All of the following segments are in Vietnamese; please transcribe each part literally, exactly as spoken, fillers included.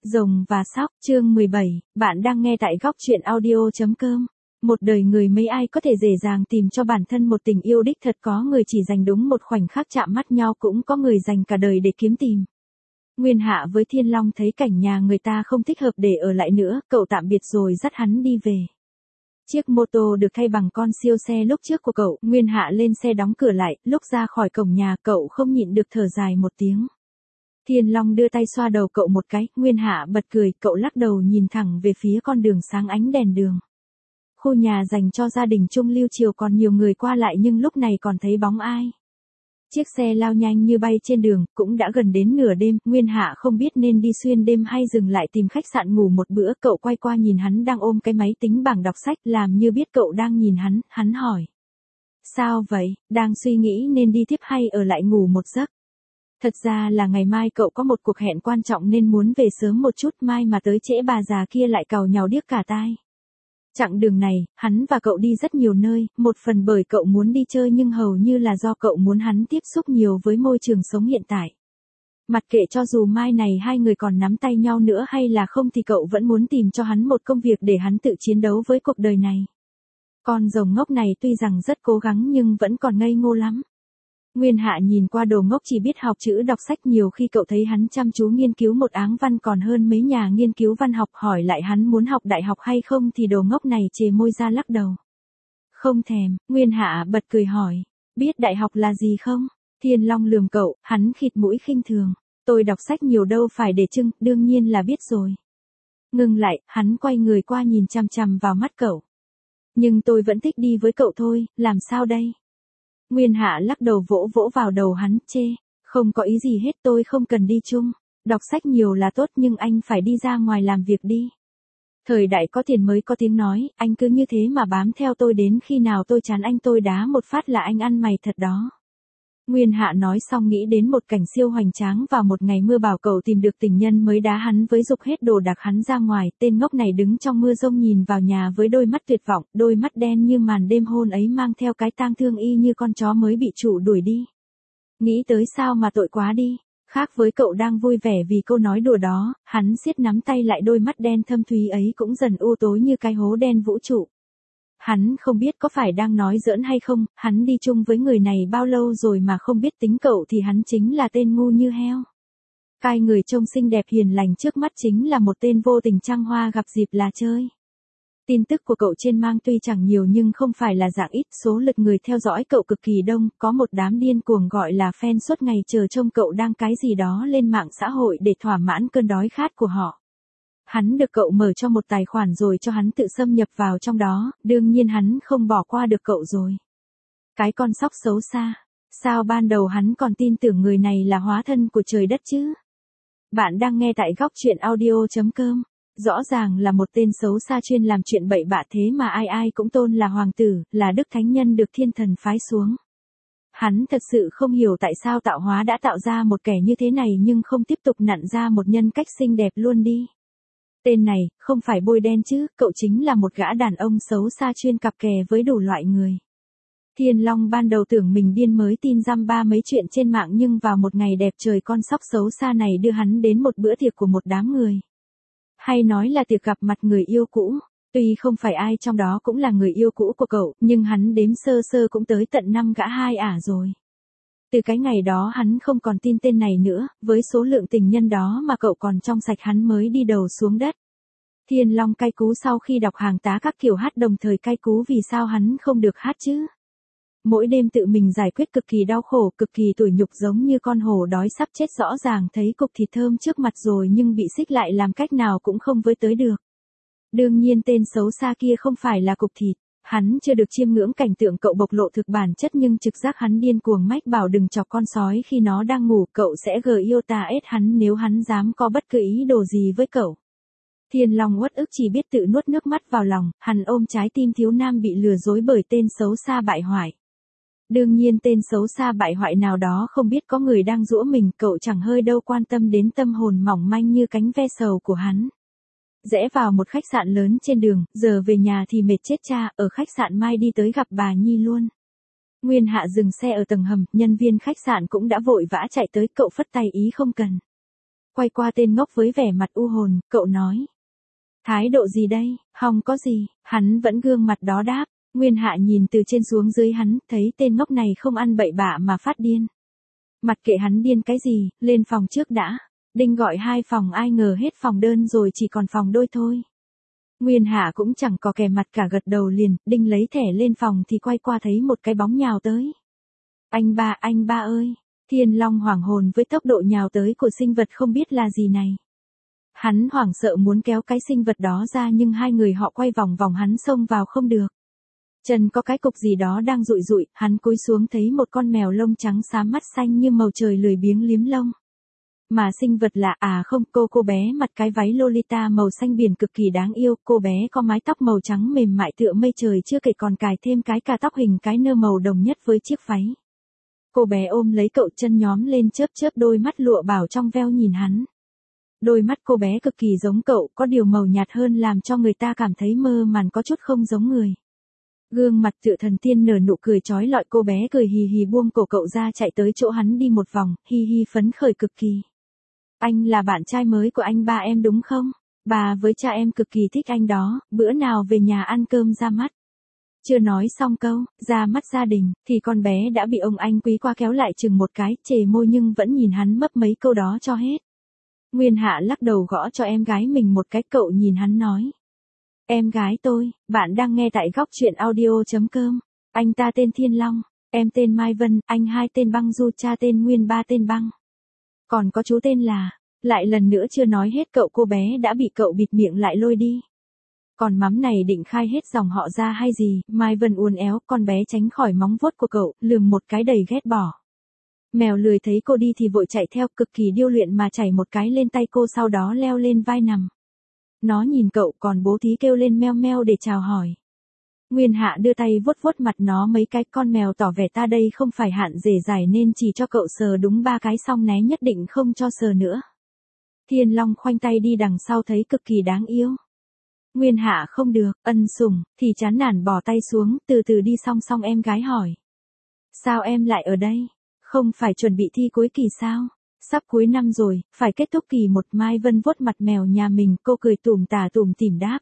Rồng và Sóc, chương mười bảy, bạn đang nghe tại góc truyện audio.com. Một đời người mấy ai có thể dễ dàng tìm cho bản thân một tình yêu đích thật, có người chỉ dành đúng một khoảnh khắc chạm mắt nhau, cũng có người dành cả đời để kiếm tìm. Nguyên Hạ với Thiên Long thấy cảnh nhà người ta không thích hợp để ở lại nữa, cậu tạm biệt rồi dắt hắn đi về. Chiếc mô tô được thay bằng con siêu xe lúc trước của cậu. Nguyên Hạ lên xe đóng cửa lại, lúc ra khỏi cổng nhà cậu không nhịn được thở dài một tiếng. Thiên Long đưa tay xoa đầu cậu một cái, Nguyên Hạ bật cười, cậu lắc đầu nhìn thẳng về phía con đường sáng ánh đèn đường. Khu nhà dành cho gia đình Trung Lưu Triều còn nhiều người qua lại nhưng lúc này còn thấy bóng ai. Chiếc xe lao nhanh như bay trên đường, cũng đã gần đến nửa đêm, Nguyên Hạ không biết nên đi xuyên đêm hay dừng lại tìm khách sạn ngủ một bữa, cậu quay qua nhìn hắn đang ôm cái máy tính bảng đọc sách, làm như biết cậu đang nhìn hắn, hắn hỏi. Sao vậy, đang suy nghĩ nên đi tiếp hay ở lại ngủ một giấc? Thật ra là ngày mai cậu có một cuộc hẹn quan trọng nên muốn về sớm một chút, mai mà tới trễ bà già kia lại càu nhàu điếc cả tai. Chặng đường này, hắn và cậu đi rất nhiều nơi, một phần bởi cậu muốn đi chơi nhưng hầu như là do cậu muốn hắn tiếp xúc nhiều với môi trường sống hiện tại. Mặc kệ cho dù mai này hai người còn nắm tay nhau nữa hay là không thì cậu vẫn muốn tìm cho hắn một công việc để hắn tự chiến đấu với cuộc đời này. Con rồng ngốc này tuy rằng rất cố gắng nhưng vẫn còn ngây ngô lắm. Nguyên Hạ nhìn qua đồ ngốc chỉ biết học chữ đọc sách, nhiều khi cậu thấy hắn chăm chú nghiên cứu một áng văn còn hơn mấy nhà nghiên cứu văn học, hỏi lại hắn muốn học đại học hay không thì đồ ngốc này chề môi ra lắc đầu. Không thèm. Nguyên Hạ bật cười hỏi, biết đại học là gì không? Thiên Long lườm cậu, hắn khịt mũi khinh thường, tôi đọc sách nhiều đâu phải để trưng, đương nhiên là biết rồi. Ngừng lại, hắn quay người qua nhìn chằm chằm vào mắt cậu. Nhưng tôi vẫn thích đi với cậu thôi, làm sao đây? Nguyên Hạ lắc đầu vỗ vỗ vào đầu hắn, chê, không có ý gì hết, tôi không cần đi chung, đọc sách nhiều là tốt nhưng anh phải đi ra ngoài làm việc đi. Thời đại có tiền mới có tiếng nói, anh cứ như thế mà bám theo tôi đến khi nào tôi chán anh tôi đá một phát là anh ăn mày thật đó. Nguyên Hạ nói xong nghĩ đến một cảnh siêu hoành tráng vào một ngày mưa bảo cậu tìm được tình nhân mới đá hắn với dục hết đồ đạc hắn ra ngoài, tên ngốc này đứng trong mưa rông nhìn vào nhà với đôi mắt tuyệt vọng, đôi mắt đen như màn đêm hôm ấy mang theo cái tang thương y như con chó mới bị chủ đuổi đi. Nghĩ tới sao mà tội quá đi, khác với cậu đang vui vẻ vì câu nói đùa đó, hắn siết nắm tay lại, đôi mắt đen thâm thúy ấy cũng dần u tối như cái hố đen vũ trụ. Hắn không biết có phải đang nói giỡn hay không, hắn đi chung với người này bao lâu rồi mà không biết tính cậu thì hắn chính là tên ngu như heo. Cái người trông xinh đẹp hiền lành trước mắt chính là một tên vô tình trăng hoa gặp dịp là chơi. Tin tức của cậu trên mạng tuy chẳng nhiều nhưng không phải là dạng ít, số lượt người theo dõi cậu cực kỳ đông, có một đám điên cuồng gọi là fan suốt ngày chờ trông cậu đăng cái gì đó lên mạng xã hội để thỏa mãn cơn đói khát của họ. Hắn được cậu mở cho một tài khoản rồi cho hắn tự xâm nhập vào trong đó, đương nhiên hắn không bỏ qua được cậu rồi. Cái con sóc xấu xa, sao ban đầu hắn còn tin tưởng người này là hóa thân của trời đất chứ? Bạn đang nghe tại góc truyện audio.com, rõ ràng là một tên xấu xa chuyên làm chuyện bậy bạ thế mà ai ai cũng tôn là hoàng tử, là đức thánh nhân được thiên thần phái xuống. Hắn thật sự không hiểu tại sao tạo hóa đã tạo ra một kẻ như thế này nhưng không tiếp tục nặn ra một nhân cách xinh đẹp luôn đi. Tên này, không phải bôi đen chứ, cậu chính là một gã đàn ông xấu xa chuyên cặp kè với đủ loại người. Thiên Long ban đầu tưởng mình điên mới tin dăm ba mấy chuyện trên mạng nhưng vào một ngày đẹp trời con sóc xấu xa này đưa hắn đến một bữa tiệc của một đám người. Hay nói là tiệc gặp mặt người yêu cũ, tuy không phải ai trong đó cũng là người yêu cũ của cậu, nhưng hắn đếm sơ sơ cũng tới tận năm gã hai ả rồi. Từ cái ngày đó hắn không còn tin tên này nữa, với số lượng tình nhân đó mà cậu còn trong sạch hắn mới đi đầu xuống đất. Thiên Long cay cú sau khi đọc hàng tá các kiểu hát, đồng thời cay cú vì sao hắn không được hát chứ. Mỗi đêm tự mình giải quyết cực kỳ đau khổ, cực kỳ tủi nhục, giống như con hổ đói sắp chết, rõ ràng thấy cục thịt thơm trước mặt rồi nhưng bị xích lại làm cách nào cũng không với tới được. Đương nhiên tên xấu xa kia không phải là cục thịt. Hắn chưa được chiêm ngưỡng cảnh tượng cậu bộc lộ thực bản chất nhưng trực giác hắn điên cuồng mách bảo đừng chọc con sói khi nó đang ngủ, cậu sẽ gờ yêu ta ết hắn nếu hắn dám có bất cứ ý đồ gì với cậu. Thiên Long uất ức chỉ biết tự nuốt nước mắt vào lòng, hắn ôm trái tim thiếu nam bị lừa dối bởi tên xấu xa bại hoại. Đương nhiên tên xấu xa bại hoại nào đó không biết có người đang giũa mình, cậu chẳng hơi đâu quan tâm đến tâm hồn mỏng manh như cánh ve sầu của hắn. Rẽ vào một khách sạn lớn trên đường, giờ về nhà thì mệt chết cha, ở khách sạn mai đi tới gặp bà Nhi luôn. Nguyên Hạ dừng xe ở tầng hầm, nhân viên khách sạn cũng đã vội vã chạy tới, cậu phất tay ý không cần. quay qua tên ngốc với vẻ mặt u hồn, cậu nói. Thái độ gì đây, không có gì, hắn vẫn gương mặt đó đáp. Nguyên Hạ nhìn từ trên xuống dưới hắn, thấy tên ngốc này không ăn bậy bạ mà phát điên. Mặc kệ hắn điên cái gì, lên phòng trước đã. Đinh gọi hai phòng, ai ngờ hết phòng đơn rồi chỉ còn phòng đôi thôi. Nguyên Hạ cũng chẳng có kè mặt cả, gật đầu liền. Đinh lấy thẻ lên phòng thì quay qua thấy một cái bóng nhào tới. Anh ba, anh ba ơi. Thiên Long hoảng hồn với tốc độ nhào tới của sinh vật không biết là gì này. Hắn hoảng sợ muốn kéo cái sinh vật đó ra nhưng hai người họ quay vòng vòng hắn xông vào không được. Chân có cái cục gì đó đang rụi rụi, hắn cúi xuống thấy một con mèo lông trắng xám mắt xanh như màu trời lười biếng liếm lông. Mà sinh vật là à không, cô cô bé mặc cái váy Lolita màu xanh biển cực kỳ đáng yêu, cô bé có mái tóc màu trắng mềm mại tựa mây trời, chưa kể còn cài thêm cái cà tóc hình cái nơ màu đồng nhất với chiếc váy. Cô bé ôm lấy cậu, chân nhóm lên chớp chớp đôi mắt lụa bảo trong veo nhìn hắn. Đôi mắt cô bé cực kỳ giống cậu, có điều màu nhạt hơn làm cho người ta cảm thấy mơ màng, có chút không giống người. Gương mặt tựa thần tiên nở nụ cười chói lọi, cô bé cười hì hì buông cổ cậu ra chạy tới chỗ hắn đi một vòng, hi hi phấn khởi cực kỳ. Anh là bạn trai mới của anh ba em đúng không? Bà với cha em cực kỳ thích anh đó, bữa nào về nhà ăn cơm ra mắt. Chưa nói xong câu, ra mắt gia đình, thì con bé đã bị ông anh quý qua kéo lại chừng một cái, chề môi nhưng vẫn nhìn hắn mấp mấy câu đó cho hết. Nguyên Hạ lắc đầu gõ cho em gái mình một cái, cậu nhìn hắn nói. Em gái tôi, bạn đang nghe tại góc truyện audio.com. Anh ta tên Thiên Long, em tên Mai Vân, anh hai tên Băng Du, cha tên Nguyên, ba tên Băng. Còn có chú tên là, lại lần nữa chưa nói hết cậu, cô bé đã bị cậu bịt miệng lại lôi đi. Còn mắm này định khai hết dòng họ ra hay gì, Mai Vân uốn éo, con bé tránh khỏi móng vuốt của cậu, lườm một cái đầy ghét bỏ. Mèo lười thấy cô đi thì vội chạy theo, cực kỳ điêu luyện mà chảy một cái lên tay cô, sau đó leo lên vai nằm. Nó nhìn cậu còn bố thí kêu lên meo meo để chào hỏi. Nguyên Hạ đưa tay vuốt vuốt mặt nó mấy cái, con mèo tỏ vẻ ta đây không phải hạn rể dài nên chỉ cho cậu sờ đúng ba cái xong né, nhất định không cho sờ nữa. Thiên Long khoanh tay đi đằng sau thấy cực kỳ đáng yêu. Nguyên Hạ không được, ân sủng, thì chán nản bỏ tay xuống, từ từ đi song song em gái hỏi. Sao em lại ở đây? Không phải chuẩn bị thi cuối kỳ sao? Sắp cuối năm rồi, phải kết thúc kỳ một. Mai Vân vuốt mặt mèo nhà mình, cô cười tủm tả tủm tỉm đáp.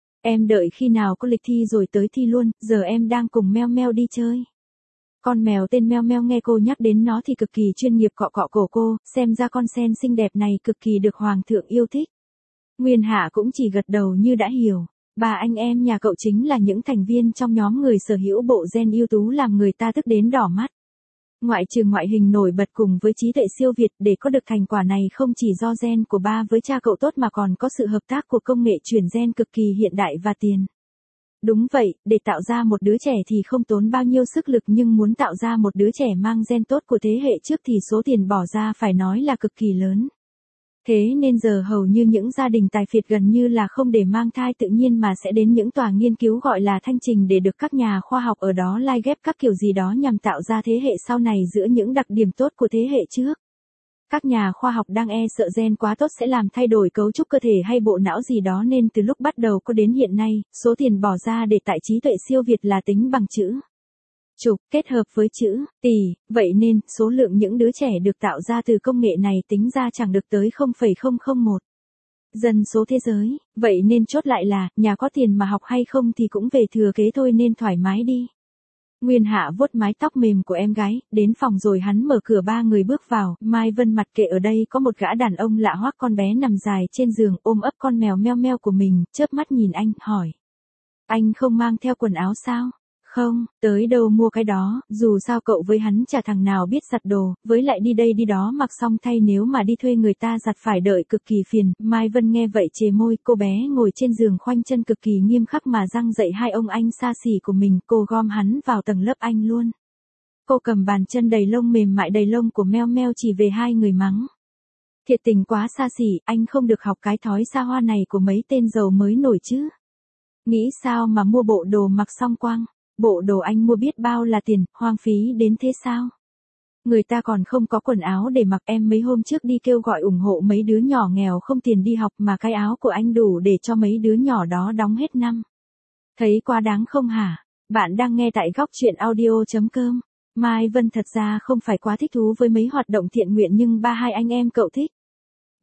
Em đợi khi nào có lịch thi rồi tới thi luôn, giờ em đang cùng Meo Meo đi chơi. Con mèo tên Meo Meo nghe cô nhắc đến nó thì cực kỳ chuyên nghiệp cọ cọ cổ cô, xem ra con sen xinh đẹp này cực kỳ được Hoàng thượng yêu thích. Nguyên Hạ cũng chỉ gật đầu như đã hiểu. Ba anh em nhà cậu chính là những thành viên trong nhóm người sở hữu bộ gen ưu tú làm người ta tức đến đỏ mắt. Ngoại trừ ngoại hình nổi bật cùng với trí tuệ siêu việt, để có được thành quả này không chỉ do gen của ba với cha cậu tốt mà còn có sự hợp tác của công nghệ chuyển gen cực kỳ hiện đại và tiền. Đúng vậy, để tạo ra một đứa trẻ thì không tốn bao nhiêu sức lực, nhưng muốn tạo ra một đứa trẻ mang gen tốt của thế hệ trước thì số tiền bỏ ra phải nói là cực kỳ lớn. Thế nên giờ hầu như những gia đình tài phiệt gần như là không để mang thai tự nhiên mà sẽ đến những tòa nghiên cứu gọi là thanh trình để được các nhà khoa học ở đó lai ghép các kiểu gì đó nhằm tạo ra thế hệ sau này giữa những đặc điểm tốt của thế hệ trước. Các nhà khoa học đang e sợ gen quá tốt sẽ làm thay đổi cấu trúc cơ thể hay bộ não gì đó nên từ lúc bắt đầu có đến hiện nay, số tiền bỏ ra để tại trí tuệ siêu việt là tính bằng chữ chục kết hợp với chữ tỷ, vậy nên số lượng những đứa trẻ được tạo ra từ công nghệ này tính ra chẳng được tới không phẩy không không một dân số thế giới, vậy nên chốt lại là, nhà có tiền mà học hay không thì cũng về thừa kế thôi nên thoải mái đi. Nguyên Hạ vuốt mái tóc mềm của em gái, đến phòng rồi hắn mở cửa, ba người bước vào, Mai Vân mặt kệ ở đây có một gã đàn ông lạ hoắc, con bé nằm dài trên giường ôm ấp con mèo Meo Meo của mình, chớp mắt nhìn anh, hỏi. Anh không mang theo quần áo sao? Không, tới đâu mua cái đó, dù sao cậu với hắn chả thằng nào biết giặt đồ, với lại đi đây đi đó mặc xong thay nếu mà đi thuê người ta giặt phải đợi cực kỳ phiền. Mai Vân nghe vậy chề môi, cô bé ngồi trên giường khoanh chân cực kỳ nghiêm khắc mà răng dạy hai ông anh xa xỉ của mình, cô gom hắn vào tầng lớp anh luôn. Cô cầm bàn chân đầy lông mềm mại đầy lông của Meo Meo chỉ về hai người mắng. Thiệt tình quá xa xỉ, anh không được học cái thói xa hoa này của mấy tên giàu mới nổi chứ. Nghĩ sao mà mua bộ đồ mặc xong quăng. Bộ đồ anh mua biết bao là tiền, hoang phí đến thế sao? Người ta còn không có quần áo để mặc, em mấy hôm trước đi kêu gọi ủng hộ mấy đứa nhỏ nghèo không tiền đi học mà cái áo của anh đủ để cho mấy đứa nhỏ đó đóng hết năm. Thấy quá đáng không hả? Bạn đang nghe tại góc truyện audio.com. Mai Vân thật ra không phải quá thích thú với mấy hoạt động thiện nguyện nhưng ba hai anh em cậu thích.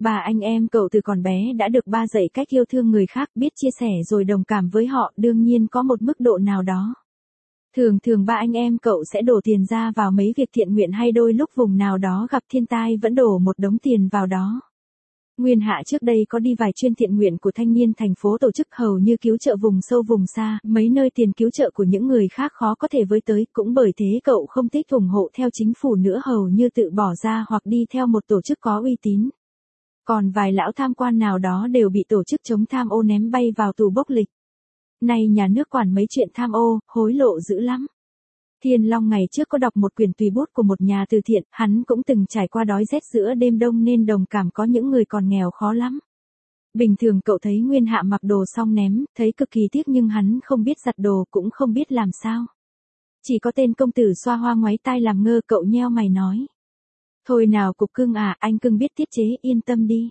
Ba anh em cậu từ còn bé đã được ba dạy cách yêu thương người khác, biết chia sẻ rồi đồng cảm với họ, đương nhiên có một mức độ nào đó. Thường thường ba anh em cậu sẽ đổ tiền ra vào mấy việc thiện nguyện hay đôi lúc vùng nào đó gặp thiên tai vẫn đổ một đống tiền vào đó. Nguyên Hạ trước đây có đi vài chuyên thiện nguyện của thanh niên thành phố tổ chức hầu như cứu trợ vùng sâu vùng xa, mấy nơi tiền cứu trợ của những người khác khó có thể với tới, cũng bởi thế cậu không thích ủng hộ theo chính phủ nữa, hầu như tự bỏ ra hoặc đi theo một tổ chức có uy tín. Còn vài lão tham quan nào đó đều bị tổ chức chống tham ô ném bay vào tù bốc lịch. Nay nhà nước quản mấy chuyện tham ô, hối lộ dữ lắm. Thiên Long ngày trước có đọc một quyển tùy bút của một nhà từ thiện, hắn cũng từng trải qua đói rét giữa đêm đông nên đồng cảm có những người còn nghèo khó lắm. Bình thường cậu thấy Nguyên Hạ mặc đồ xong ném, thấy cực kỳ tiếc nhưng hắn không biết giặt đồ cũng không biết làm sao. Chỉ có tên công tử xoa hoa ngoáy tai làm ngơ, cậu nheo mày nói. Thôi nào cục cưng à, anh cưng biết tiết chế, yên tâm đi.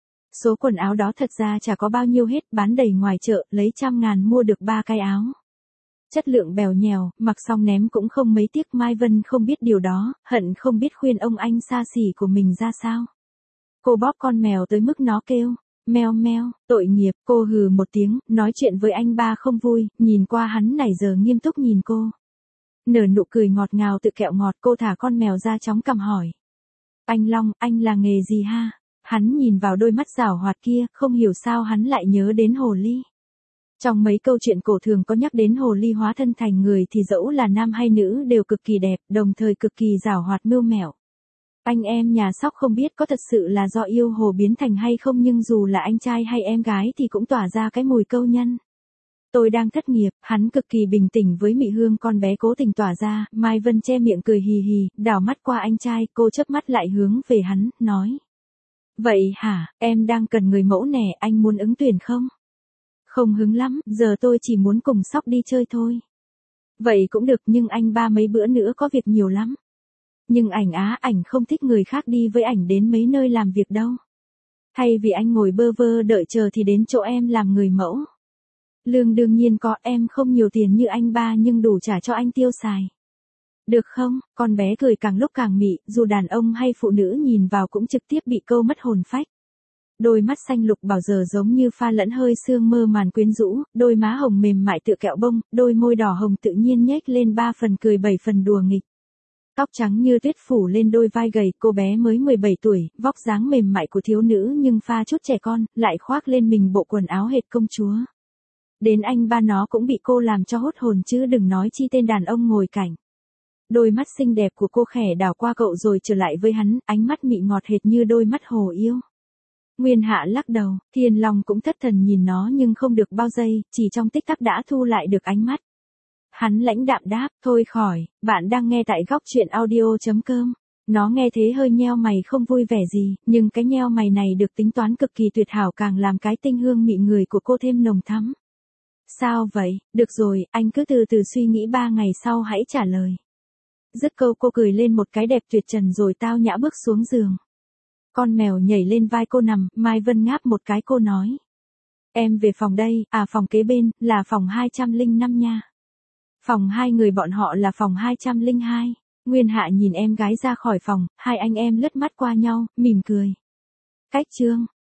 Số quần áo đó thật ra chả có bao nhiêu hết, bán đầy ngoài chợ, lấy trăm ngàn mua được ba cái áo. Chất lượng bèo nhèo, mặc xong ném cũng không mấy tiếc. Mai Vân không biết điều đó, hận không biết khuyên ông anh xa xỉ của mình ra sao. Cô bóp con mèo tới mức nó kêu, meo meo, tội nghiệp, cô hừ một tiếng, nói chuyện với anh ba không vui, nhìn qua hắn nãy giờ nghiêm túc nhìn cô. Nở nụ cười ngọt ngào tự kẹo ngọt, cô thả con mèo ra chóng cằm hỏi. Anh Long, anh là nghề gì ha? Hắn nhìn vào đôi mắt giảo hoạt kia, không hiểu sao hắn lại nhớ đến hồ ly. Trong mấy câu chuyện cổ thường có nhắc đến hồ ly hóa thân thành người thì dẫu là nam hay nữ đều cực kỳ đẹp, đồng thời cực kỳ giảo hoạt mưu mẹo. Anh em nhà Sóc không biết có thật sự là do yêu hồ biến thành hay không, nhưng dù là anh trai hay em gái thì cũng tỏa ra cái mùi câu nhân. Tôi đang thất nghiệp, hắn cực kỳ bình tĩnh với mị hương con bé cố tình tỏa ra. Mai Vân che miệng cười hì hì, đảo mắt qua anh trai, cô chớp mắt lại hướng về hắn, nói. Vậy hả, em đang cần người mẫu nè, anh muốn ứng tuyển không? Không hứng lắm, giờ tôi chỉ muốn cùng Sóc đi chơi thôi. Vậy cũng được, nhưng anh ba mấy bữa nữa có việc nhiều lắm. Nhưng ảnh á, ảnh không thích người khác đi với ảnh đến mấy nơi làm việc đâu. Thay vì anh ngồi bơ vơ đợi chờ thì đến chỗ em làm người mẫu. Lương đương nhiên có, em không nhiều tiền như anh ba nhưng đủ trả cho anh tiêu xài. Được không? Con bé cười càng lúc càng mị, dù đàn ông hay phụ nữ nhìn vào cũng trực tiếp bị câu mất hồn phách. Đôi mắt xanh lục bảo giờ giống như pha lẫn hơi sương mơ màn quyến rũ, đôi má hồng mềm mại tựa kẹo bông, đôi môi đỏ hồng tự nhiên nhếch lên ba phần cười bảy phần đùa nghịch. Tóc trắng như tuyết phủ lên đôi vai gầy, cô bé mới mười bảy tuổi, vóc dáng mềm mại của thiếu nữ nhưng pha chút trẻ con, lại khoác lên mình bộ quần áo hệt công chúa. Đến anh ba nó cũng bị cô làm cho hốt hồn chứ đừng nói chi tên đàn ông ngồi cạnh. Đôi mắt xinh đẹp của cô khẽ đảo qua cậu rồi trở lại với hắn, ánh mắt mị ngọt hệt như đôi mắt hồ yêu. Nguyên Hạ lắc đầu, Thiên Long cũng thất thần nhìn nó nhưng không được bao giây, chỉ trong tích tắc đã thu lại được ánh mắt. Hắn lãnh đạm đáp, thôi khỏi, bạn đang nghe tại góc truyện audio chấm com. Nó nghe thế hơi nheo mày không vui vẻ gì, nhưng cái nheo mày này được tính toán cực kỳ tuyệt hảo càng làm cái tinh hương mị người của cô thêm nồng thắm. Sao vậy, được rồi, anh cứ từ từ suy nghĩ, ba ngày sau hãy trả lời. Dứt câu cô cười lên một cái đẹp tuyệt trần rồi tao nhã bước xuống giường. Con mèo nhảy lên vai cô nằm, Mai Vân ngáp một cái cô nói. Em về phòng đây, à phòng kế bên, là phòng hai trăm lẻ năm nha. Phòng hai người bọn họ là phòng hai trăm lẻ hai. Nguyên Hạ nhìn em gái ra khỏi phòng, hai anh em lướt mắt qua nhau, mỉm cười. Cách chương.